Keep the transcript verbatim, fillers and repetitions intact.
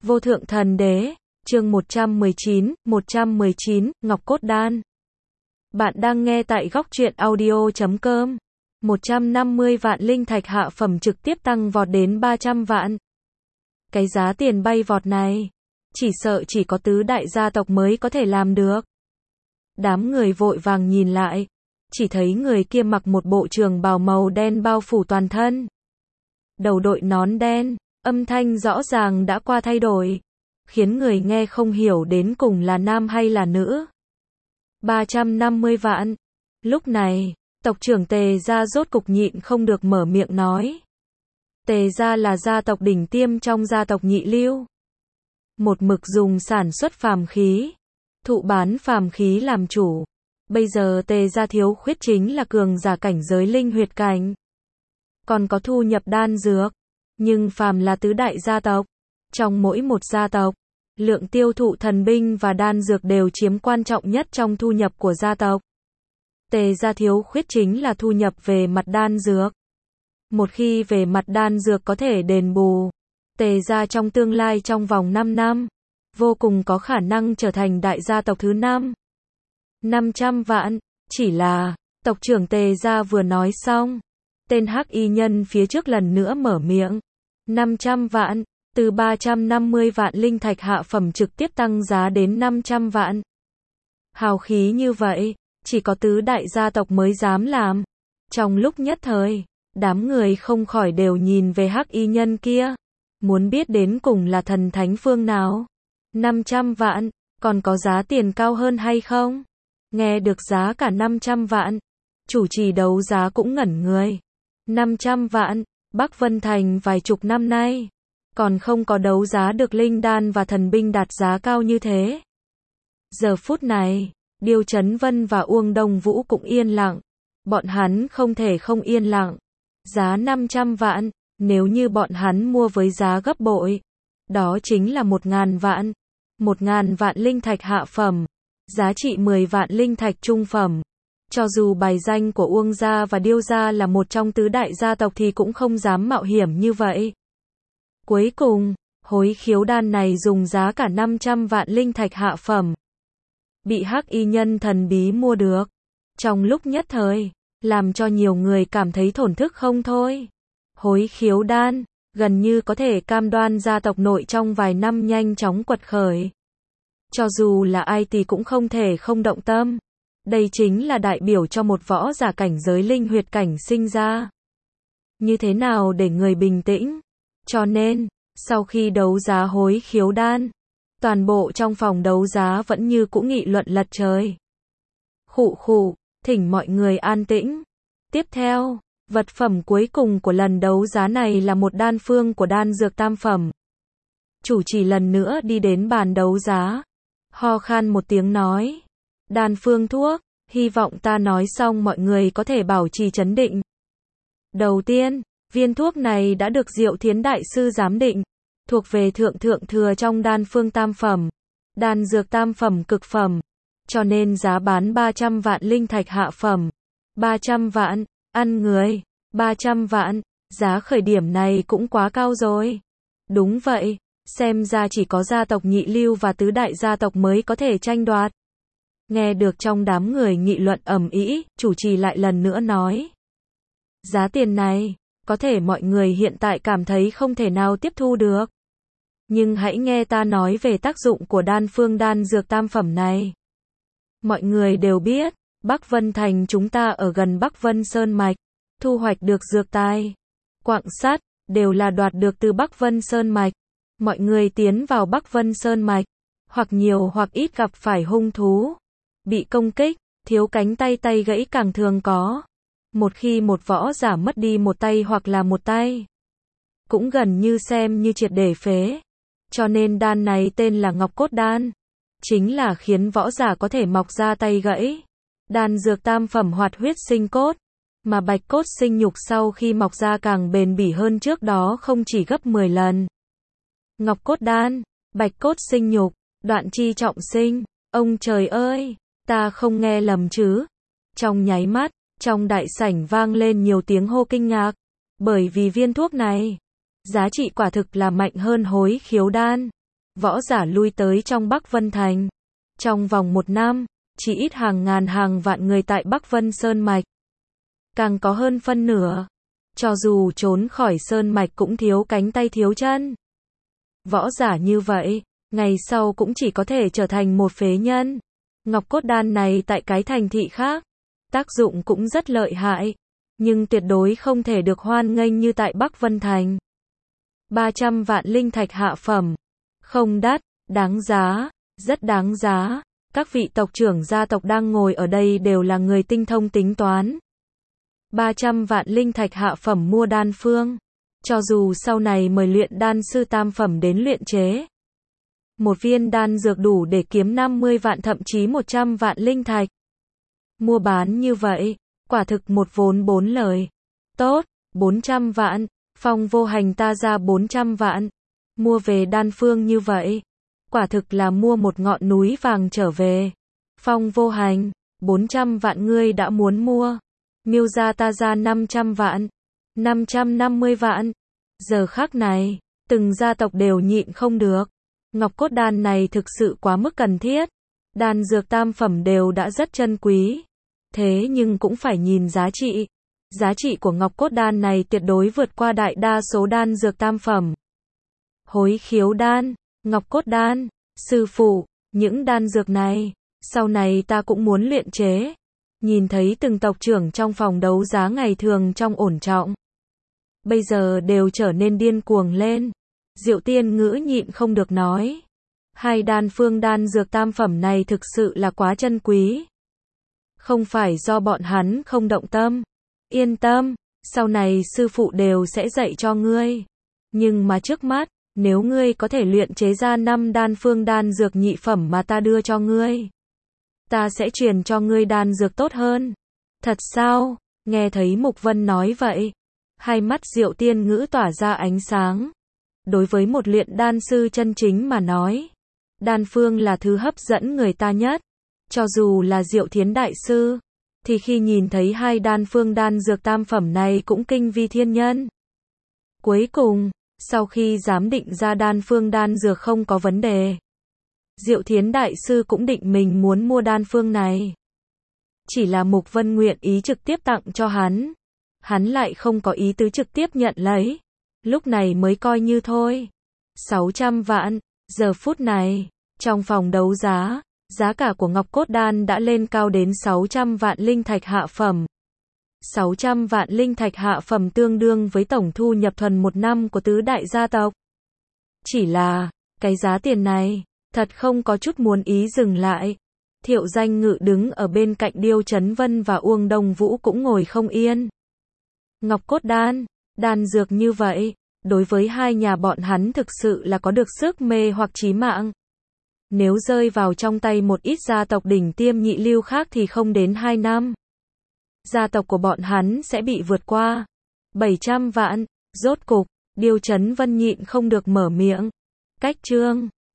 Vô thượng thần đế, chương một trăm mười chín, một trăm mười chín, Ngọc Cốt Đan. Bạn đang nghe tại góc truyện audio chấm com. một trăm năm mươi vạn linh thạch hạ phẩm trực tiếp tăng vọt đến ba trăm vạn. Cái giá tiền bay vọt này, chỉ sợ chỉ có tứ đại gia tộc mới có thể làm được. Đám người vội vàng nhìn lại, chỉ thấy người kia mặc một bộ trường bào màu đen bao phủ toàn thân. Đầu đội nón đen, âm thanh rõ ràng đã qua thay đổi, khiến người nghe không hiểu đến cùng là nam hay là nữ. ba trăm năm mươi vạn. Lúc này, tộc trưởng Tề gia rốt cục nhịn không được mở miệng nói. Tề gia là gia tộc đỉnh tiêm trong gia tộc nhị lưu. Một mực dùng sản xuất phàm khí, thụ bán phàm khí làm chủ. Bây giờ Tề gia thiếu khuyết chính là cường giả cảnh giới linh huyệt cảnh. Còn có thu nhập đan dược. Nhưng phàm là tứ đại gia tộc, trong mỗi một gia tộc, lượng tiêu thụ thần binh và đan dược đều chiếm quan trọng nhất trong thu nhập của gia tộc. Tề gia thiếu khuyết chính là thu nhập về mặt đan dược. Một khi về mặt đan dược có thể đền bù, Tề gia trong tương lai trong vòng năm năm, vô cùng có khả năng trở thành đại gia tộc thứ năm. năm trăm vạn, chỉ là, tộc trưởng Tề gia vừa nói xong, tên hắc y nhân phía trước lần nữa mở miệng. năm trăm vạn, từ ba trăm năm mươi vạn linh thạch hạ phẩm trực tiếp tăng giá đến năm trăm vạn. Hào khí như vậy, chỉ có tứ đại gia tộc mới dám làm. Trong lúc nhất thời, đám người không khỏi đều nhìn về hắc y nhân kia, muốn biết đến cùng là thần thánh phương nào. năm trăm vạn, còn có giá tiền cao hơn hay không? Nghe được giá cả năm trăm vạn, chủ trì đấu giá cũng ngẩn người. năm trăm vạn, Bắc Vân Thành vài chục năm nay, còn không có đấu giá được linh đan và thần binh đạt giá cao như thế. Giờ phút này, Điêu Chấn Vân và Uông Đông Vũ cũng yên lặng. Bọn hắn không thể không yên lặng. Giá năm trăm vạn, nếu như bọn hắn mua với giá gấp bội, đó chính là một ngàn vạn. Một ngàn vạn linh thạch hạ phẩm, giá trị mười vạn linh thạch trung phẩm. Cho dù bài danh của Uông gia và Điêu gia là một trong tứ đại gia tộc thì cũng không dám mạo hiểm như vậy. Cuối cùng, hối khiếu đan này dùng giá cả năm trăm vạn linh thạch hạ phẩm, bị hắc y nhân thần bí mua được. Trong lúc nhất thời, làm cho nhiều người cảm thấy thổn thức không thôi. Hối khiếu đan, gần như có thể cam đoan gia tộc nội trong vài năm nhanh chóng quật khởi. Cho dù là ai thì cũng không thể không động tâm. Đây chính là đại biểu cho một võ giả cảnh giới linh huyệt cảnh sinh ra. Như thế nào để người bình tĩnh? Cho nên, sau khi đấu giá hối khiếu đan, toàn bộ trong phòng đấu giá vẫn như cũ nghị luận lật trời. Khụ khụ, thỉnh mọi người an tĩnh. Tiếp theo, vật phẩm cuối cùng của lần đấu giá này là một đan phương của đan dược tam phẩm. Chủ trì lần nữa đi đến bàn đấu giá, ho khan một tiếng nói. Đan phương thuốc, hy vọng ta nói xong mọi người có thể bảo trì trấn định. Đầu tiên, viên thuốc này đã được Diệu Thiến Đại Sư giám định, thuộc về thượng thượng thừa trong đan phương tam phẩm, đan dược tam phẩm cực phẩm, cho nên giá bán ba trăm vạn linh thạch hạ phẩm. ba trăm vạn, ăn người, ba trăm vạn, giá khởi điểm này cũng quá cao rồi. Đúng vậy, xem ra chỉ có gia tộc nhị lưu và tứ đại gia tộc mới có thể tranh đoạt. Nghe được trong đám người nghị luận ầm ĩ, chủ trì lại lần nữa nói. Giá tiền này, có thể mọi người hiện tại cảm thấy không thể nào tiếp thu được. Nhưng hãy nghe ta nói về tác dụng của đan phương đan dược tam phẩm này. Mọi người đều biết, Bắc Vân Thành chúng ta ở gần Bắc Vân Sơn Mạch, thu hoạch được dược tài, quặng sắt, đều là đoạt được từ Bắc Vân Sơn Mạch. Mọi người tiến vào Bắc Vân Sơn Mạch, hoặc nhiều hoặc ít gặp phải hung thú, bị công kích, thiếu cánh tay tay gãy càng thường có. Một khi một võ giả mất đi một tay hoặc là một tay, cũng gần như xem như triệt để phế. Cho nên đan này tên là Ngọc Cốt Đan, chính là khiến võ giả có thể mọc ra tay gãy. Đan dược tam phẩm hoạt huyết sinh cốt, mà bạch cốt sinh nhục sau khi mọc ra càng bền bỉ hơn trước đó không chỉ gấp mười lần. Ngọc Cốt Đan, bạch cốt sinh nhục, đoạn chi trọng sinh, ông trời ơi, ta không nghe lầm chứ? Trong nháy mắt, trong đại sảnh vang lên nhiều tiếng hô kinh ngạc, bởi vì viên thuốc này, giá trị quả thực là mạnh hơn hối khiếu đan. võ giả lui tới trong Bắc Vân Thành. Trong vòng một năm, chỉ ít hàng ngàn hàng vạn người tại Bắc Vân Sơn Mạch. Càng có hơn phân nửa. Cho dù trốn khỏi Sơn Mạch cũng thiếu cánh tay thiếu chân. Võ giả như vậy, ngày sau cũng chỉ có thể trở thành một phế nhân. Ngọc cốt đan này tại cái thành thị khác, tác dụng cũng rất lợi hại, nhưng tuyệt đối không thể được hoan nghênh như tại Bắc Vân Thành. ba trăm vạn linh thạch hạ phẩm. Không đắt, đáng giá, rất đáng giá. Các vị tộc trưởng gia tộc đang ngồi ở đây đều là người tinh thông tính toán. ba trăm vạn linh thạch hạ phẩm mua đan phương. Cho dù sau này mời luyện đan sư tam phẩm đến luyện chế, một viên đan dược đủ để kiếm năm mươi vạn thậm chí một trăm vạn linh thạch. Mua bán như vậy, quả thực một vốn bốn lời. Tốt, bốn trăm vạn, Phong Vô Hành ta ra bốn trăm vạn. Mua về đan phương như vậy, quả thực là mua một ngọn núi vàng trở về. Phong Vô Hành, bốn trăm vạn ngươi đã muốn mua. Miêu gia ta ra năm trăm vạn, năm trăm năm mươi vạn. Giờ khắc này, từng gia tộc đều nhịn không được. Ngọc cốt đan này thực sự quá mức cần thiết. Đan dược tam phẩm đều đã rất chân quý. Thế nhưng cũng phải nhìn giá trị. Giá trị của ngọc cốt đan này tuyệt đối vượt qua đại đa số đan dược tam phẩm. Hối khiếu đan, ngọc cốt đan, sư phụ, những đan dược này, sau này ta cũng muốn luyện chế. Nhìn thấy từng tộc trưởng trong phòng đấu giá ngày thường trong ổn trọng, bây giờ đều trở nên điên cuồng lên. Diệu Tiên Ngữ nhịn không được nói. Hai đan phương đan dược tam phẩm này thực sự là quá chân quý. Không phải do bọn hắn không động tâm. Yên tâm, sau này sư phụ đều sẽ dạy cho ngươi. Nhưng mà trước mắt, nếu ngươi có thể luyện chế ra năm đan phương đan dược nhị phẩm mà ta đưa cho ngươi, ta sẽ truyền cho ngươi đan dược tốt hơn. Thật sao? Nghe thấy Mục Vân nói vậy, hai mắt Diệu Tiên Ngữ tỏa ra ánh sáng. Đối với một luyện đan sư chân chính mà nói, đan phương là thứ hấp dẫn người ta nhất. Cho dù là Diệu Thiến đại sư, thì khi nhìn thấy hai đan phương đan dược tam phẩm này cũng kinh vi thiên nhân. Cuối cùng, sau khi giám định ra đan phương đan dược không có vấn đề, Diệu Thiến đại sư cũng định mình muốn mua đan phương này. Chỉ là Mục Vân nguyện ý trực tiếp tặng cho hắn, hắn lại không có ý tứ trực tiếp nhận lấy. Lúc này mới coi như thôi. sáu trăm vạn, giờ phút này, trong phòng đấu giá, giá cả của ngọc cốt đan đã lên cao đến sáu trăm vạn linh thạch hạ phẩm. sáu trăm vạn linh thạch hạ phẩm tương đương với tổng thu nhập thuần một năm của tứ đại gia tộc. Chỉ là, cái giá tiền này, thật không có chút muốn ý dừng lại. Thiệu Danh Ngự đứng ở bên cạnh Điêu Chấn Vân và Uông Đông Vũ cũng ngồi không yên. Ngọc cốt đan, đan dược như vậy, đối với hai nhà bọn hắn thực sự là có được sức mê hoặc chí mạng. Nếu rơi vào trong tay một ít gia tộc đỉnh tiêm nhị lưu khác thì không đến hai năm, gia tộc của bọn hắn sẽ bị vượt qua. bảy trăm vạn, rốt cục, Điêu Chấn Vân nhịn không được mở miệng. Cách chương